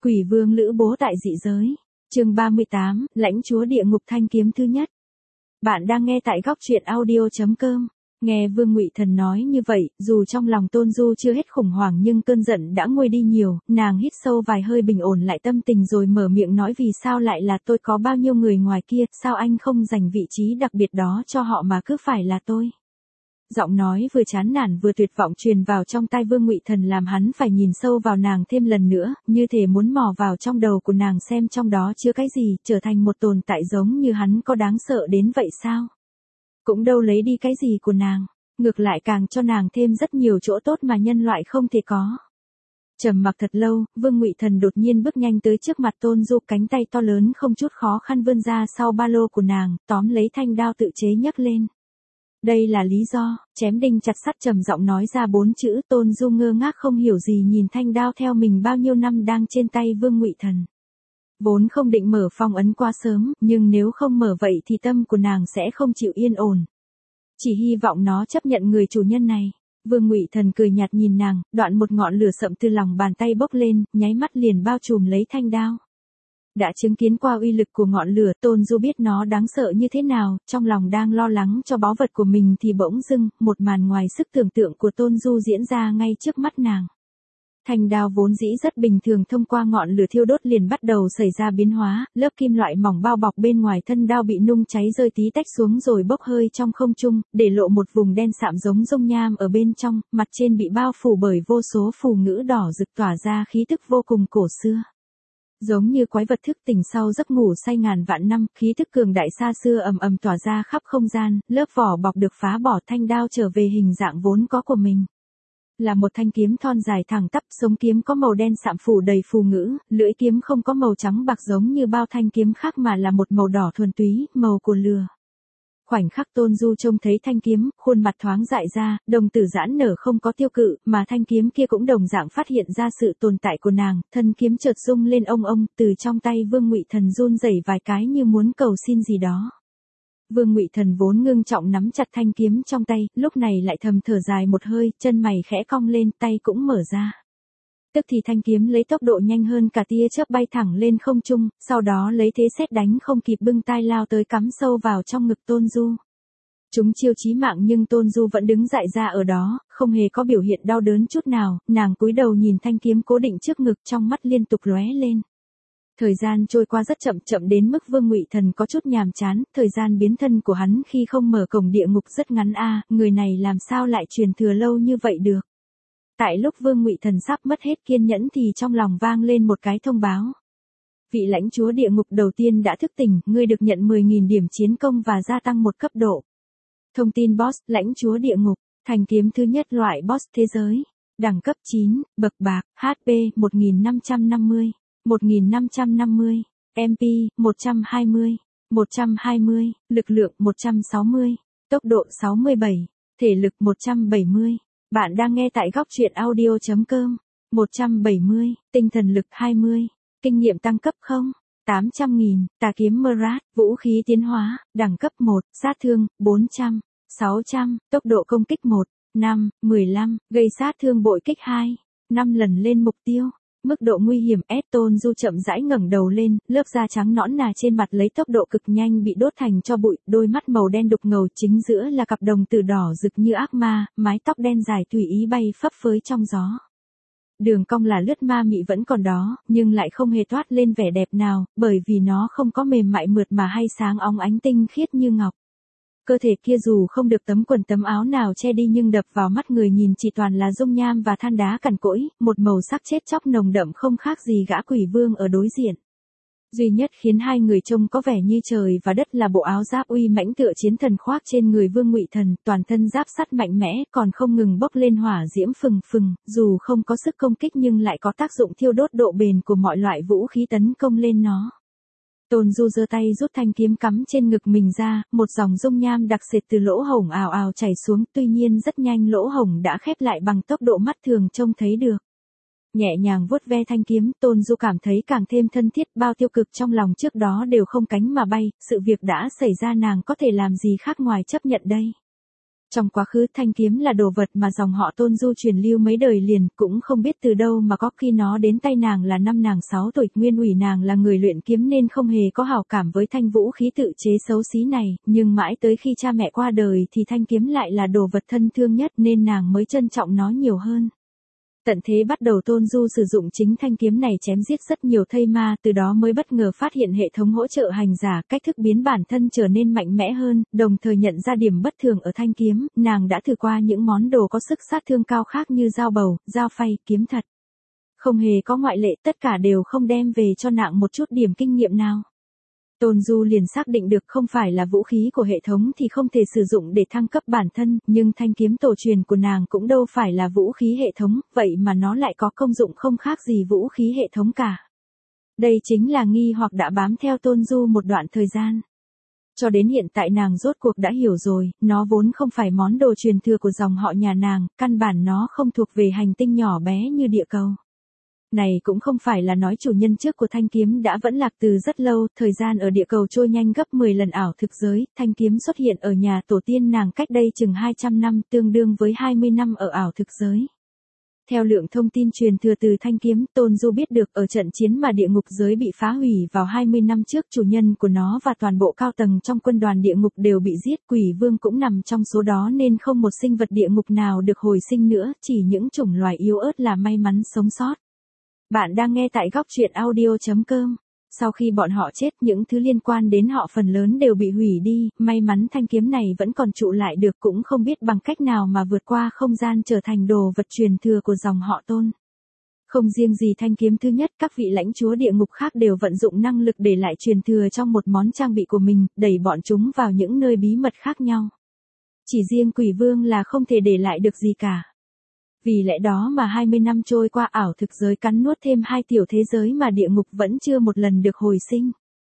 Quỷ vương Lữ Bố tại dị giới. Chương 38, lãnh chúa địa ngục thanh kiếm thứ nhất. Bạn đang nghe tại góc truyện audio.com. Nghe Vương Ngụy Thần nói như vậy, dù trong lòng Tôn Du chưa hết khủng hoảng nhưng cơn giận đã nguôi đi nhiều, nàng hít sâu vài hơi bình ổn lại tâm tình rồi mở miệng nói vì sao lại là tôi, có bao nhiêu người ngoài kia, sao anh không dành vị trí đặc biệt đó cho họ mà cứ phải là tôi. Giọng nói vừa chán nản vừa tuyệt vọng truyền vào trong tai Vương Ngụy Thần làm hắn phải nhìn sâu vào nàng thêm lần nữa, như thể muốn mò vào trong đầu của nàng xem trong đó chứa cái gì, trở thành một tồn tại giống như hắn có đáng sợ đến vậy sao? Cũng đâu lấy đi cái gì của nàng, ngược lại càng cho nàng thêm rất nhiều chỗ tốt mà nhân loại không thể có. Trầm mặc thật lâu, Vương Ngụy Thần đột nhiên bước nhanh tới trước mặt Tôn Du, cánh tay to lớn không chút khó khăn vươn ra sau ba lô của nàng, tóm lấy thanh đao tự chế nhấc lên. Đây là lý do, chém đinh chặt sắt trầm giọng nói ra 4 chữ. Tôn Du ngơ ngác không hiểu gì nhìn thanh đao theo mình bao nhiêu năm đang trên tay Vương Ngụy Thần. Vốn không định mở phong ấn quá sớm, nhưng nếu không mở vậy thì tâm của nàng sẽ không chịu yên ổn. Chỉ hy vọng nó chấp nhận người chủ nhân này. Vương Ngụy Thần cười nhạt nhìn nàng, đoạn một ngọn lửa sậm từ lòng bàn tay bốc lên, nháy mắt liền bao trùm lấy thanh đao. Đã chứng kiến qua uy lực của ngọn lửa, Tôn Du biết nó đáng sợ như thế nào, trong lòng đang lo lắng cho báu vật của mình thì bỗng dưng, một màn ngoài sức tưởng tượng của Tôn Du diễn ra ngay trước mắt nàng. Thanh đao vốn dĩ rất bình thường thông qua ngọn lửa thiêu đốt liền bắt đầu xảy ra biến hóa, lớp kim loại mỏng bao bọc bên ngoài thân đao bị nung cháy rơi tí tách xuống rồi bốc hơi trong không trung, để lộ một vùng đen sạm giống dung nham ở bên trong, mặt trên bị bao phủ bởi vô số phù ngữ đỏ rực tỏa ra khí tức vô cùng cổ xưa. Giống như quái vật thức tỉnh sau giấc ngủ say ngàn vạn năm, khí thức cường đại xa xưa ầm ầm tỏa ra khắp không gian, lớp vỏ bọc được phá bỏ, thanh đao trở về hình dạng vốn có của mình. Là một thanh kiếm thon dài thẳng tắp, sống kiếm có màu đen sạm phủ đầy phù ngữ, lưỡi kiếm không có màu trắng bạc giống như bao thanh kiếm khác mà là một màu đỏ thuần túy, màu của lửa. Khoảnh khắc Tôn Du trông thấy thanh kiếm, khuôn mặt thoáng dại ra, đồng tử giãn nở không có tiêu cự, mà thanh kiếm kia cũng đồng dạng phát hiện ra sự tồn tại của nàng, thân kiếm chợt rung lên ông, từ trong tay Vương Ngụy Thần run rẩy vài cái như muốn cầu xin gì đó. Vương Ngụy Thần vốn ngưng trọng nắm chặt thanh kiếm trong tay, lúc này lại thầm thở dài một hơi, chân mày khẽ cong lên, tay cũng mở ra. Tức thì thanh kiếm lấy tốc độ nhanh hơn cả tia chớp bay thẳng lên không trung, sau đó lấy thế sét đánh không kịp bưng tai lao tới cắm sâu vào trong ngực Tôn Du. Chúng chiêu chí mạng nhưng Tôn Du vẫn đứng dại ra ở đó, không hề có biểu hiện đau đớn chút nào, nàng cúi đầu nhìn thanh kiếm cố định trước ngực, trong mắt liên tục lóe lên. Thời gian trôi qua rất chậm đến mức Vương Ngụy Thần có chút nhàm chán, thời gian biến thân của hắn khi không mở cổng địa ngục rất ngắn người này làm sao lại truyền thừa lâu như vậy được. Tại lúc Vương Ngụy Thần sắp mất hết kiên nhẫn thì trong lòng vang lên một cái thông báo. Vị lãnh chúa địa ngục đầu tiên đã thức tỉnh, ngươi được nhận 10.000 điểm chiến công và gia tăng một cấp độ. Thông tin boss, lãnh chúa địa ngục, thanh kiếm thứ nhất loại boss thế giới. Đẳng cấp 9, bậc bạc, HP 1550, 1550, MP 120, lực lượng 160, tốc độ 67, thể lực 170. Bạn đang nghe tại góc truyện audio.com. 170, tinh thần lực 20, kinh nghiệm tăng cấp 0, 800.000, tà kiếm Murad, vũ khí tiến hóa, đẳng cấp 1, sát thương 400, 600, tốc độ công kích 1, 5, 15, gây sát thương bội kích 2, 5 lần lên mục tiêu. Mức độ nguy hiểm S. Tôn Du chậm rãi ngẩng đầu lên, lớp da trắng nõn nà trên mặt lấy tốc độ cực nhanh bị đốt thành tro bụi, đôi mắt màu đen đục ngầu chính giữa là cặp đồng tử đỏ rực như ác ma, mái tóc đen dài tùy ý bay phấp phới trong gió. Đường cong là lướt ma mị vẫn còn đó, nhưng lại không hề toát lên vẻ đẹp nào, bởi vì nó không có mềm mại mượt mà hay sáng óng ánh tinh khiết như ngọc. Cơ thể kia dù không được tấm quần tấm áo nào che đi nhưng đập vào mắt người nhìn chỉ toàn là dung nham và than đá cằn cỗi, một màu sắc chết chóc nồng đậm không khác gì gã quỷ vương ở đối diện. Duy nhất khiến hai người trông có vẻ như trời và đất là bộ áo giáp uy mãnh tựa chiến thần khoác trên người Vương Ngụy Thần, toàn thân giáp sắt mạnh mẽ, còn không ngừng bốc lên hỏa diễm phừng phừng, dù không có sức công kích nhưng lại có tác dụng thiêu đốt độ bền của mọi loại vũ khí tấn công lên nó. Tôn Du giơ tay rút thanh kiếm cắm trên ngực mình ra, một dòng dung nham đặc sệt từ lỗ hổng ào ào chảy xuống, tuy nhiên rất nhanh lỗ hổng đã khép lại bằng tốc độ mắt thường trông thấy được. Nhẹ nhàng vuốt ve thanh kiếm, Tôn Du cảm thấy càng thêm thân thiết, bao tiêu cực trong lòng trước đó đều không cánh mà bay, sự việc đã xảy ra nàng có thể làm gì khác ngoài chấp nhận đây. Trong quá khứ thanh kiếm là đồ vật mà dòng họ Tôn Du truyền lưu mấy đời liền, cũng không biết từ đâu mà có, khi nó đến tay nàng là năm nàng 6 tuổi, nguyên ủy nàng là người luyện kiếm nên không hề có hảo cảm với thanh vũ khí tự chế xấu xí này, nhưng mãi tới khi cha mẹ qua đời thì thanh kiếm lại là đồ vật thân thương nhất nên nàng mới trân trọng nó nhiều hơn. Tận thế bắt đầu Tôn Du sử dụng chính thanh kiếm này chém giết rất nhiều thây ma, từ đó mới bất ngờ phát hiện hệ thống hỗ trợ hành giả, cách thức biến bản thân trở nên mạnh mẽ hơn, đồng thời nhận ra điểm bất thường ở thanh kiếm, nàng đã thử qua những món đồ có sức sát thương cao khác như dao bầu, dao phay, kiếm thật. Không hề có ngoại lệ, tất cả đều không đem về cho nàng một chút điểm kinh nghiệm nào. Tôn Du liền xác định được không phải là vũ khí của hệ thống thì không thể sử dụng để thăng cấp bản thân, nhưng thanh kiếm tổ truyền của nàng cũng đâu phải là vũ khí hệ thống, vậy mà nó lại có công dụng không khác gì vũ khí hệ thống cả. Đây chính là nghi hoặc đã bám theo Tôn Du một đoạn thời gian. Cho đến hiện tại nàng rốt cuộc đã hiểu rồi, nó vốn không phải món đồ truyền thừa của dòng họ nhà nàng, căn bản nó không thuộc về hành tinh nhỏ bé như địa cầu. Này cũng không phải là nói chủ nhân trước của thanh kiếm đã vẫn lạc từ rất lâu, thời gian ở địa cầu trôi nhanh gấp 10 lần ảo thực giới, thanh kiếm xuất hiện ở nhà tổ tiên nàng cách đây chừng 200 năm, tương đương với 20 năm ở ảo thực giới. Theo lượng thông tin truyền thừa từ thanh kiếm, Tôn Du biết được ở trận chiến mà địa ngục giới bị phá hủy vào 20 năm trước, chủ nhân của nó và toàn bộ cao tầng trong quân đoàn địa ngục đều bị giết, quỷ vương cũng nằm trong số đó nên không một sinh vật địa ngục nào được hồi sinh nữa, chỉ những chủng loài yếu ớt là may mắn sống sót. Bạn đang nghe tại góc truyện audio.com. Sau khi bọn họ chết, những thứ liên quan đến họ phần lớn đều bị hủy đi, may mắn thanh kiếm này vẫn còn trụ lại được, cũng không biết bằng cách nào mà vượt qua không gian trở thành đồ vật truyền thừa của dòng họ Tôn. Không riêng gì thanh kiếm thứ nhất, các vị lãnh chúa địa ngục khác đều vận dụng năng lực để lại truyền thừa trong một món trang bị của mình, đẩy bọn chúng vào những nơi bí mật khác nhau. Chỉ riêng quỷ vương là không thể để lại được gì cả. Vì lẽ đó mà 20 năm trôi qua, ảo thực giới cắn nuốt thêm 2 tiểu thế giới mà địa ngục vẫn chưa một lần được hồi sinh.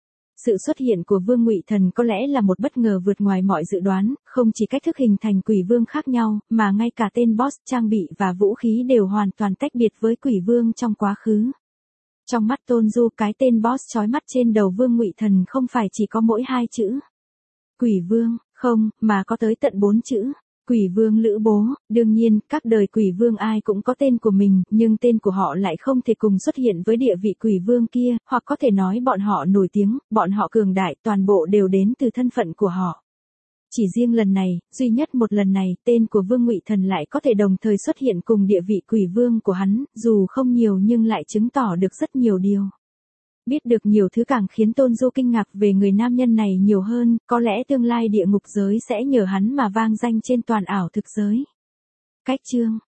Sự xuất hiện của Vương Ngụy Thần có lẽ là một bất ngờ vượt ngoài mọi dự đoán, không chỉ cách thức hình thành quỷ vương khác nhau, mà ngay cả tên boss, trang bị và vũ khí đều hoàn toàn tách biệt với quỷ vương trong quá khứ. Trong mắt Tôn Du, cái tên boss chói mắt trên đầu Vương Ngụy Thần không phải chỉ có mỗi 2 chữ Quỷ Vương, không, mà có tới tận 4 chữ. Quỷ vương Lữ Bố. Đương nhiên, các đời quỷ vương ai cũng có tên của mình, nhưng tên của họ lại không thể cùng xuất hiện với địa vị quỷ vương kia, hoặc có thể nói bọn họ nổi tiếng, bọn họ cường đại, toàn bộ đều đến từ thân phận của họ. Chỉ riêng lần này, duy nhất một lần này, tên của Vương Ngụy Thần lại có thể đồng thời xuất hiện cùng địa vị quỷ vương của hắn, dù không nhiều nhưng lại chứng tỏ được rất nhiều điều. Biết được nhiều thứ càng khiến Tôn Du kinh ngạc về người nam nhân này nhiều hơn, có lẽ tương lai địa ngục giới sẽ nhờ hắn mà vang danh trên toàn ảo thực giới. Cách chương